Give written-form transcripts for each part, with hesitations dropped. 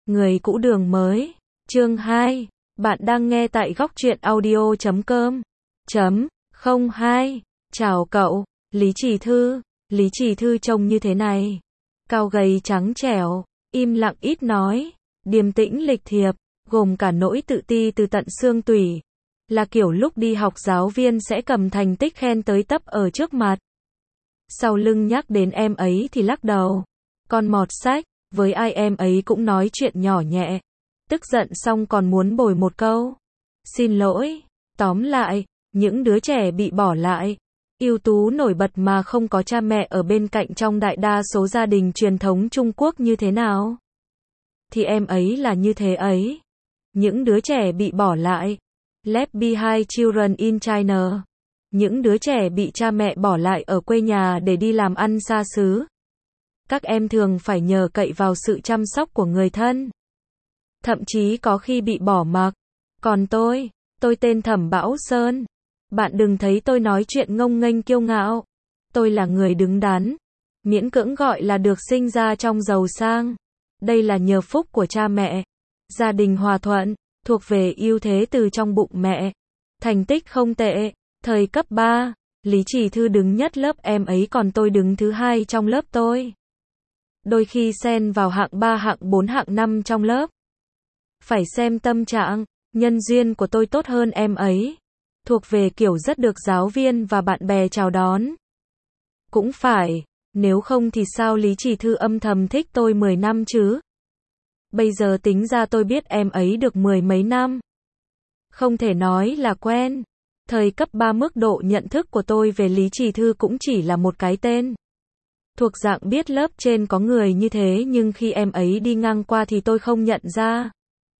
Người cũ đường mới. Chương 2. Bạn đang nghe tại góc truyện audio.com. 02. Chào cậu, Lý Chỉ Thư. Lý Chỉ Thư trông như thế này. Cao gầy trắng trẻo, im lặng ít nói, điềm tĩnh lịch thiệp, gồm cả nỗi tự ti từ tận xương tủy. Là kiểu lúc đi học giáo viên sẽ cầm thành tích khen tới tấp ở trước mặt. Sau lưng nhắc đến em ấy thì lắc đầu. Con mọt sách, với ai em ấy cũng nói chuyện nhỏ nhẹ. Tức giận xong còn muốn bồi một câu. Xin lỗi. Tóm lại, những đứa trẻ bị bỏ lại, ưu tú nổi bật mà không có cha mẹ ở bên cạnh trong đại đa số gia đình truyền thống Trung Quốc như thế nào? Thì em ấy là như thế ấy. Những đứa trẻ bị bỏ lại. Left behind children in China. Những đứa trẻ bị cha mẹ bỏ lại ở quê nhà để đi làm ăn xa xứ. Các em thường phải nhờ cậy vào sự chăm sóc của người thân. Thậm chí có khi bị bỏ mặc. Còn tôi tên Thẩm Bão Sơn. Bạn đừng thấy tôi nói chuyện ngông nghênh kiêu ngạo. Tôi là người đứng đắn. Miễn cưỡng gọi là được sinh ra trong giàu sang. Đây là nhờ phúc của cha mẹ. Gia đình hòa thuận, thuộc về ưu thế từ trong bụng mẹ. Thành tích không tệ. Thời cấp 3, Lý Chỉ Thư đứng nhất lớp em ấy còn tôi đứng thứ hai trong lớp tôi. Đôi khi xen vào hạng 3 hạng 4 hạng 5 trong lớp. Phải xem tâm trạng, nhân duyên của tôi tốt hơn em ấy. Thuộc về kiểu rất được giáo viên và bạn bè chào đón. Cũng phải, nếu không thì sao Lý Chỉ Thư âm thầm thích tôi 10 năm chứ? Bây giờ tính ra tôi biết em ấy được 10 mấy năm. Không thể nói là quen. Thời cấp 3 mức độ nhận thức của tôi về Lý Chỉ Thư cũng chỉ là một cái tên. Thuộc dạng biết lớp trên có người như thế nhưng khi em ấy đi ngang qua thì tôi không nhận ra.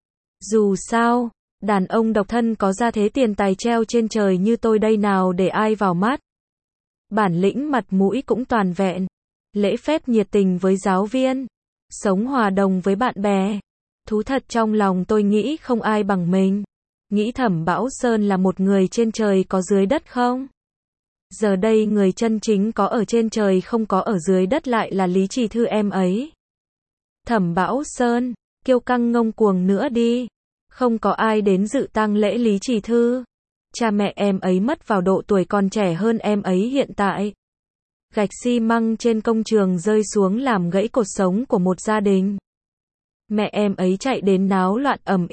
Dù sao, đàn ông độc thân có gia thế tiền tài treo trên trời như tôi đây nào để ai vào mắt. Bản lĩnh mặt mũi cũng toàn vẹn. Lễ phép nhiệt tình với giáo viên. Sống hòa đồng với bạn bè. Thú thật trong lòng tôi nghĩ không ai bằng mình. Nghĩ Thẩm Bão Sơn là một người trên trời có dưới đất không? Giờ đây người chân chính có ở trên trời không có ở dưới đất lại là Lý Chỉ Thư em ấy. Thẩm Bão Sơn, kiêu căng ngông cuồng nữa đi. Không có ai đến dự tang lễ Lý Chỉ Thư. Cha mẹ em ấy mất vào độ tuổi còn trẻ hơn em ấy hiện tại. Gạch xi măng trên công trường rơi xuống làm gãy cột sống của một gia đình. Mẹ em ấy chạy đến náo loạn ầm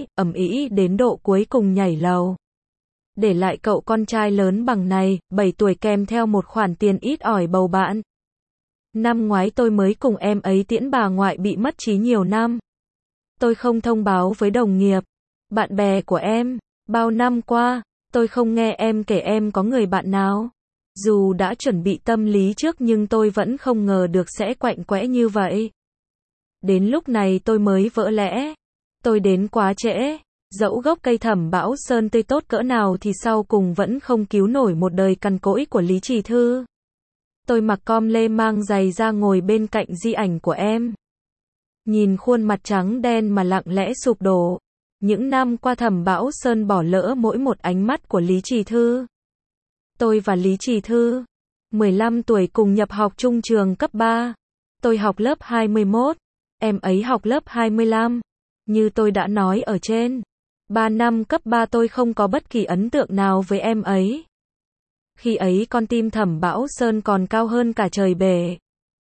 ĩ đến độ cuối cùng nhảy lầu. Để lại cậu con trai lớn bằng này, 7 tuổi kèm theo một khoản tiền ít ỏi bầu bạn. Năm ngoái tôi mới cùng em ấy tiễn bà ngoại bị mất trí nhiều năm. Tôi không thông báo với đồng nghiệp, bạn bè của em. Bao năm qua, tôi không nghe em kể em có người bạn nào. Dù đã chuẩn bị tâm lý trước nhưng tôi vẫn không ngờ được sẽ quạnh quẽ như vậy. Đến lúc này tôi mới vỡ lẽ. Tôi đến quá trễ. Dẫu gốc cây Thẩm Bão Sơn tươi tốt cỡ nào thì sau cùng vẫn không cứu nổi một đời cằn cỗi của Lý Chỉ Thư. Tôi mặc com lê mang giày ra ngồi bên cạnh di ảnh của em. Nhìn khuôn mặt trắng đen mà lặng lẽ sụp đổ. Những năm qua Thẩm Bão Sơn bỏ lỡ mỗi một ánh mắt của Lý Chỉ Thư. Tôi và Lý Chỉ Thư, 15 tuổi cùng nhập học chung trường cấp 3. Tôi học lớp 21, em ấy học lớp 25. Như tôi đã nói ở trên, 3 năm cấp 3 tôi không có bất kỳ ấn tượng nào với em ấy. Khi ấy con tim Thẩm Bão Sơn còn cao hơn cả trời bể.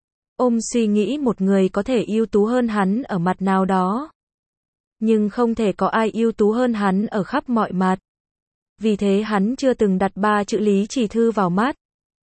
Ôm suy nghĩ một người có thể ưu tú hơn hắn ở mặt nào đó. Nhưng không thể có ai ưu tú hơn hắn ở khắp mọi mặt. Vì thế hắn chưa từng đặt 3 chữ Lý Chỉ Thư vào mắt.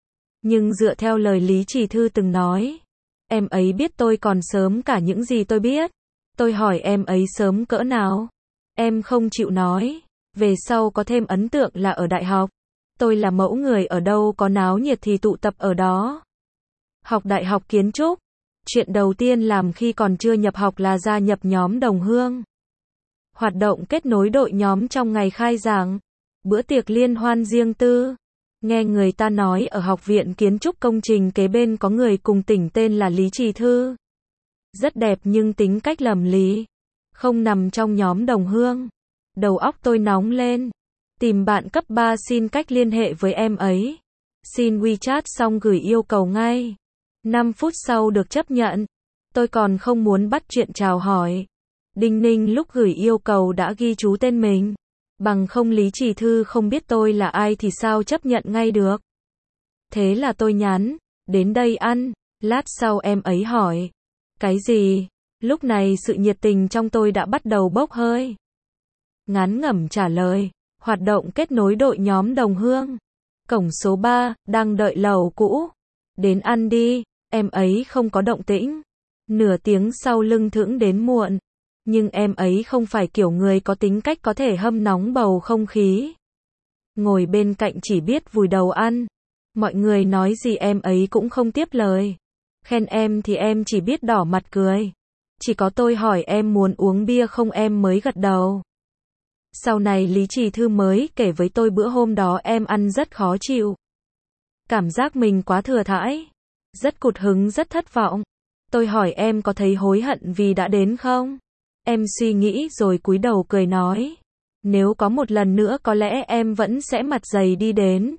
Nhưng dựa theo lời Lý Chỉ Thư từng nói, em ấy biết tôi còn sớm cả những gì tôi biết. Tôi hỏi em ấy sớm cỡ nào. Em không chịu nói. Về sau có thêm ấn tượng là ở đại học. Tôi là mẫu người ở đâu có náo nhiệt thì tụ tập ở đó. Học đại học kiến trúc. Chuyện đầu tiên làm khi còn chưa nhập học là gia nhập nhóm đồng hương. Hoạt động kết nối đội nhóm trong ngày khai giảng. Bữa tiệc liên hoan riêng tư. Nghe người ta nói ở học viện kiến trúc công trình kế bên có người cùng tỉnh tên là Lý Chỉ Thư. Rất đẹp nhưng tính cách lầm lì. Không nằm trong nhóm đồng hương. Đầu óc tôi nóng lên. Tìm bạn cấp 3 xin cách liên hệ với em ấy. Xin WeChat xong gửi yêu cầu ngay. 5 phút sau được chấp nhận. Tôi còn không muốn bắt chuyện chào hỏi. Đinh Ninh lúc gửi yêu cầu đã ghi chú tên mình. Bằng không Lý Chỉ Thư không biết tôi là ai thì sao chấp nhận ngay được. Thế là tôi nhắn, đến đây ăn. Lát sau em ấy hỏi, cái gì? Lúc này sự nhiệt tình trong tôi đã bắt đầu bốc hơi. Ngán ngẩm trả lời, hoạt động kết nối đội nhóm đồng hương. Cổng số 3, đang đợi lầu cũ. Đến ăn đi, em ấy không có động tĩnh. Nửa tiếng sau lưng thững đến muộn. Nhưng em ấy không phải kiểu người có tính cách có thể hâm nóng bầu không khí. Ngồi bên cạnh chỉ biết vùi đầu ăn. Mọi người nói gì em ấy cũng không tiếp lời. Khen em thì em chỉ biết đỏ mặt cười. Chỉ có tôi hỏi em muốn uống bia không em mới gật đầu. Sau này Lý Chỉ Thư mới kể với tôi bữa hôm đó em ăn rất khó chịu. Cảm giác mình quá thừa thãi. Rất cụt hứng rất thất vọng. Tôi hỏi em có thấy hối hận vì đã đến không? Em suy nghĩ rồi cúi đầu cười nói. Nếu có một lần nữa có lẽ em vẫn sẽ mặt dày đi đến.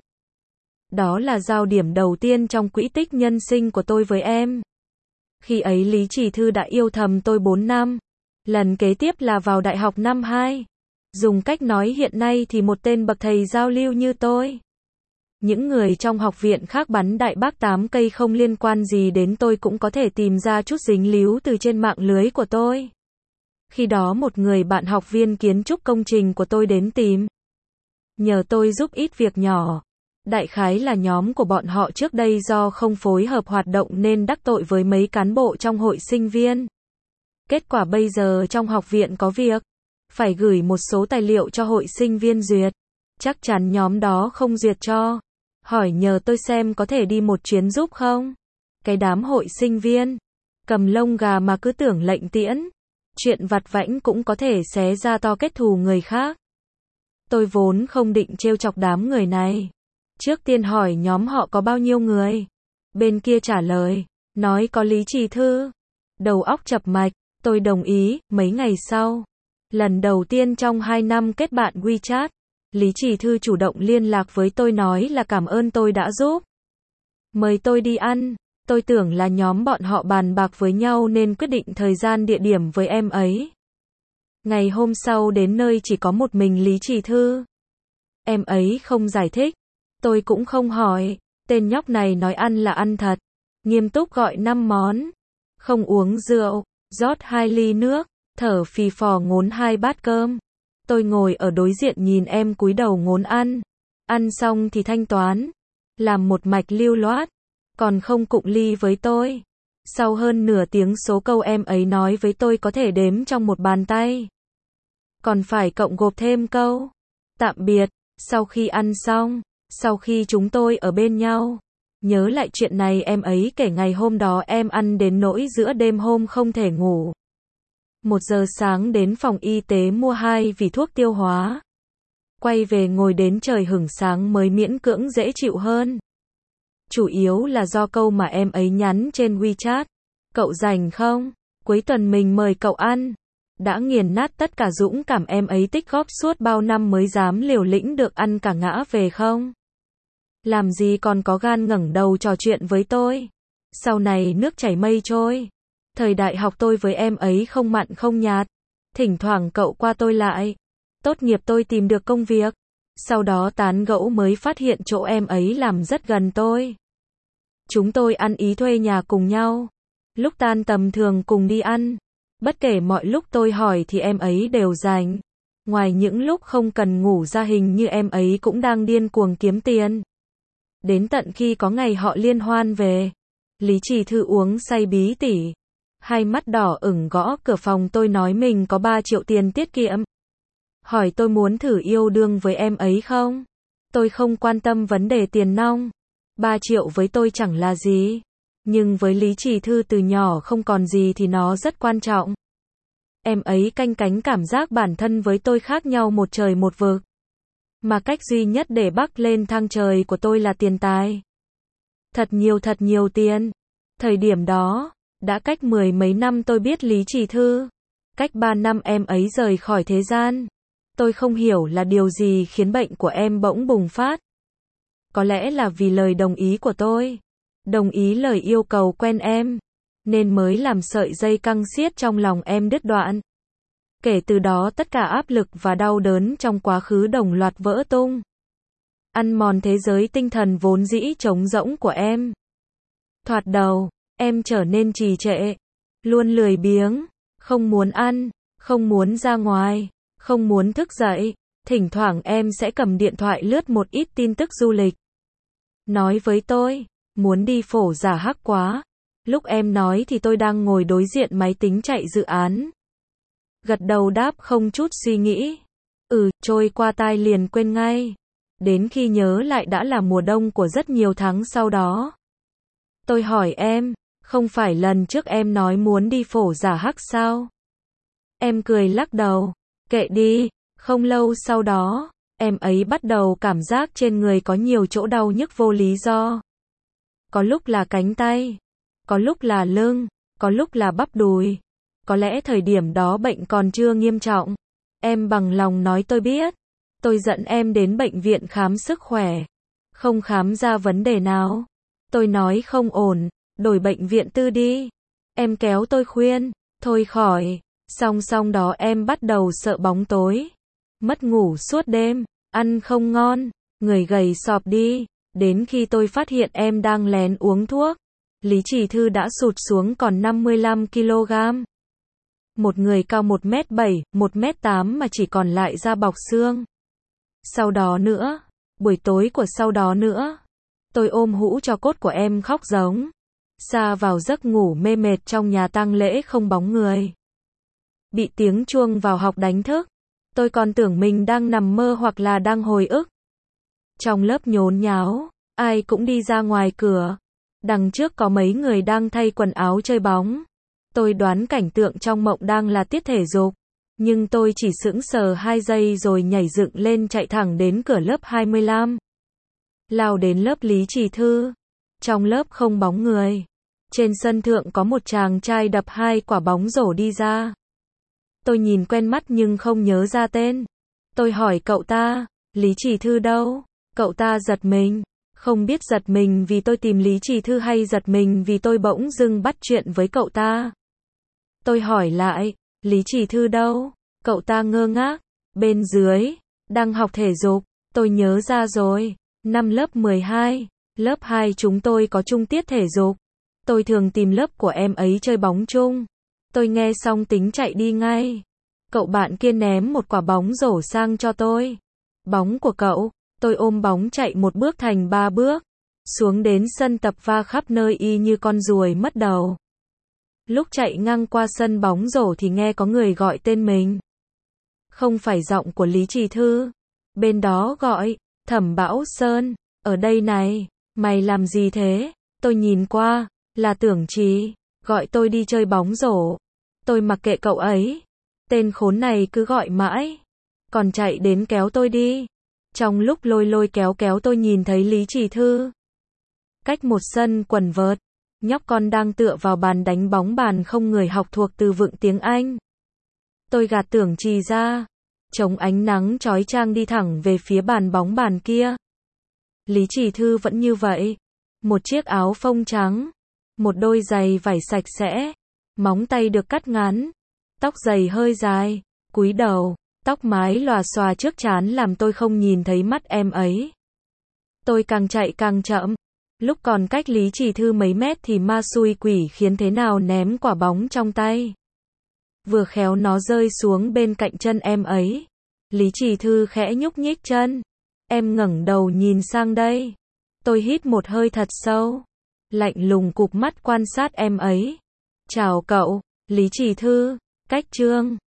Đó là giao điểm đầu tiên trong quỹ tích nhân sinh của tôi với em. Khi ấy Lý Chỉ Thư đã yêu thầm tôi 4 năm. Lần kế tiếp là vào đại học năm 2. Dùng cách nói hiện nay thì một tên bậc thầy giao lưu như tôi. Những người trong học viện khác bắn đại bác 8 cây không liên quan gì đến tôi cũng có thể tìm ra chút dính líu từ trên mạng lưới của tôi. Khi đó một người bạn học viên kiến trúc công trình của tôi đến tìm. Nhờ tôi giúp ít việc nhỏ. Đại khái là nhóm của bọn họ trước đây do không phối hợp hoạt động nên đắc tội với mấy cán bộ trong hội sinh viên. Kết quả bây giờ trong học viện có việc. Phải gửi một số tài liệu cho hội sinh viên duyệt. Chắc chắn nhóm đó không duyệt cho. Hỏi nhờ tôi xem có thể đi một chuyến giúp không? Cái đám hội sinh viên. Cầm lông gà mà cứ tưởng lệnh tiễn. Chuyện vặt vãnh cũng có thể xé ra to kết thù người khác. Tôi vốn không định trêu chọc đám người này. Trước tiên hỏi nhóm họ có bao nhiêu người. Bên kia trả lời. Nói có Lý Chỉ Thư. Đầu óc chập mạch. Tôi đồng ý. Mấy ngày sau. Lần đầu tiên trong 2 năm kết bạn WeChat. Lý Chỉ Thư chủ động liên lạc với tôi nói là cảm ơn tôi đã giúp. Mời tôi đi ăn. Tôi tưởng là nhóm bọn họ bàn bạc với nhau nên quyết định thời gian địa điểm với em ấy. Ngày hôm sau đến nơi chỉ có một mình Lý Chỉ Thư. Em ấy không giải thích. Tôi cũng không hỏi. Tên nhóc này nói ăn là ăn thật. Nghiêm túc gọi 5 món. Không uống rượu. Rót 2 ly nước. Thở phì phò ngốn 2 bát cơm. Tôi ngồi ở đối diện nhìn em cúi đầu ngốn ăn. Ăn xong thì thanh toán. Làm một mạch lưu loát. Còn không cụng ly với tôi. Sau hơn nửa tiếng số câu em ấy nói với tôi có thể đếm trong một bàn tay. Còn phải cộng gộp thêm câu tạm biệt. Sau khi ăn xong. Sau khi chúng tôi ở bên nhau. Nhớ lại chuyện này em ấy kể ngày hôm đó em ăn đến nỗi giữa đêm hôm không thể ngủ. 1 giờ sáng đến phòng y tế mua 2 vỉ thuốc tiêu hóa. Quay về ngồi đến trời hửng sáng mới miễn cưỡng dễ chịu hơn. Chủ yếu là do câu mà em ấy nhắn trên WeChat. Cậu rảnh không? Cuối tuần mình mời cậu ăn. Đã nghiền nát tất cả dũng cảm em ấy tích góp suốt bao năm mới dám liều lĩnh được ăn cả ngã về không? Làm gì còn có gan ngẩng đầu trò chuyện với tôi? Sau này nước chảy mây trôi. Thời đại học tôi với em ấy không mặn không nhạt. Thỉnh thoảng cậu qua tôi lại. Tốt nghiệp tôi tìm được công việc. Sau đó tán gẫu mới phát hiện chỗ em ấy làm rất gần tôi. Chúng tôi ăn ý thuê nhà cùng nhau. Lúc tan tầm thường cùng đi ăn. Bất kể mọi lúc tôi hỏi thì em ấy đều rảnh. Ngoài những lúc không cần ngủ ra hình như em ấy cũng đang điên cuồng kiếm tiền. Đến tận khi có ngày họ liên hoan về. Lý Chỉ Thư uống say bí tỉ. Hai mắt đỏ ửng gõ cửa phòng tôi nói mình có 3 triệu tiền tiết kiệm. Hỏi tôi muốn thử yêu đương với em ấy không? Tôi không quan tâm vấn đề tiền nong. 3 triệu với tôi chẳng là gì. Nhưng với Lý Chỉ Thư từ nhỏ không còn gì thì nó rất quan trọng. Em ấy canh cánh cảm giác bản thân với tôi khác nhau một trời một vực. Mà cách duy nhất để bắc lên thang trời của tôi là tiền tài. Thật nhiều tiền. Thời điểm đó, đã cách 10 mấy năm tôi biết Lý Chỉ Thư. Cách 3 năm em ấy rời khỏi thế gian. Tôi không hiểu là điều gì khiến bệnh của em bỗng bùng phát. Có lẽ là vì lời đồng ý của tôi. Đồng ý lời yêu cầu quen em. Nên mới làm sợi dây căng xiết trong lòng em đứt đoạn. Kể từ đó tất cả áp lực và đau đớn trong quá khứ đồng loạt vỡ tung. Ăn mòn thế giới tinh thần vốn dĩ trống rỗng của em. Thoạt đầu, em trở nên trì trệ, luôn lười biếng, không muốn ăn, không muốn ra ngoài, không muốn thức dậy. Thỉnh thoảng em sẽ cầm điện thoại lướt một ít tin tức du lịch. Nói với tôi, muốn đi phổ giả hắc quá. Lúc em nói thì tôi đang ngồi đối diện máy tính chạy dự án. Gật đầu đáp không chút suy nghĩ. Trôi qua tai liền quên ngay. Đến khi nhớ lại đã là mùa đông của rất nhiều tháng sau đó. Tôi hỏi em, không phải lần trước em nói muốn đi phổ giả hắc sao? Em cười lắc đầu, kệ đi. Không lâu sau đó, em ấy bắt đầu cảm giác trên người có nhiều chỗ đau nhức vô lý do. Có lúc là cánh tay, có lúc là lưng, có lúc là bắp đùi. Có lẽ thời điểm đó bệnh còn chưa nghiêm trọng. Em bằng lòng nói tôi biết. Tôi dẫn em đến bệnh viện khám sức khỏe. Không khám ra vấn đề nào. Tôi nói không ổn, đổi bệnh viện tư đi. Em kéo tôi khuyên, thôi khỏi. Song song đó em bắt đầu sợ bóng tối. Mất ngủ suốt đêm, ăn không ngon, người gầy sọp đi. Đến khi tôi phát hiện em đang lén uống thuốc, Lý Chỉ Thư đã sụt xuống còn 55 kg. Một người cao 1m7, 1m8 mà chỉ còn lại da bọc xương. Sau đó nữa, buổi tối của sau đó nữa, tôi ôm hũ tro cốt của em khóc giống. Sa vào giấc ngủ mê mệt trong nhà tang lễ không bóng người. Bị tiếng chuông vào học đánh thức. Tôi còn tưởng mình đang nằm mơ hoặc là đang hồi ức. Trong lớp nhốn nháo, ai cũng đi ra ngoài cửa. Đằng trước có mấy người đang thay quần áo chơi bóng. Tôi đoán cảnh tượng trong mộng đang là tiết thể dục. Nhưng tôi chỉ sững sờ 2 giây rồi nhảy dựng lên chạy thẳng đến cửa lớp 25. Lao đến lớp Lý Chỉ Thư. Trong lớp không bóng người. Trên sân thượng có một chàng trai đập 2 quả bóng rổ đi ra. Tôi nhìn quen mắt nhưng không nhớ ra tên. Tôi hỏi cậu ta, Lý Chỉ Thư đâu? Cậu ta giật mình. Không biết giật mình vì tôi tìm Lý Chỉ Thư hay giật mình vì tôi bỗng dưng bắt chuyện với cậu ta. Tôi hỏi lại, Lý Chỉ Thư đâu? Cậu ta ngơ ngác. Bên dưới, đang học thể dục. Tôi nhớ ra rồi. Năm lớp 12, lớp 2 chúng tôi có chung tiết thể dục. Tôi thường tìm lớp của em ấy chơi bóng chung. Tôi nghe xong tính chạy đi ngay. Cậu bạn kia ném một quả bóng rổ sang cho tôi. Bóng của cậu. Tôi ôm bóng chạy một bước thành 3 bước. Xuống đến sân tập va khắp nơi y như con ruồi mất đầu. Lúc chạy ngang qua sân bóng rổ thì nghe có người gọi tên mình. Không phải giọng của Lý Chỉ Thư. Bên đó gọi, Thẩm Bão Sơn, ở đây này, mày làm gì thế? Tôi nhìn qua, là Tưởng Trì, gọi tôi đi chơi bóng rổ. Tôi mặc kệ cậu ấy. Tên khốn này cứ gọi mãi. Còn chạy đến kéo tôi đi. Trong lúc lôi lôi kéo kéo tôi nhìn thấy Lý Chỉ Thư. Cách một sân quần vợt, nhóc con đang tựa vào bàn đánh bóng bàn không người học thuộc từ vựng tiếng Anh. Tôi gạt Tưởng Trì ra, chống ánh nắng chói chang đi thẳng về phía bàn bóng bàn kia. Lý Chỉ Thư vẫn như vậy. Một chiếc áo phông trắng, một đôi giày vải sạch sẽ, móng tay được cắt ngắn, tóc dày hơi dài, cúi đầu, tóc mái lòa xòa trước trán làm tôi không nhìn thấy mắt em ấy. Tôi càng chạy càng chậm. Lúc còn cách Lý Chỉ Thư mấy mét thì ma xui quỷ khiến thế nào ném quả bóng trong tay. Vừa khéo nó rơi xuống bên cạnh chân em ấy. Lý Chỉ Thư khẽ nhúc nhích chân. Em ngẩng đầu nhìn sang đây. Tôi hít một hơi thật sâu. Lạnh lùng cụp mắt quan sát em ấy. Chào cậu, Lý Chỉ Thư. Cách chương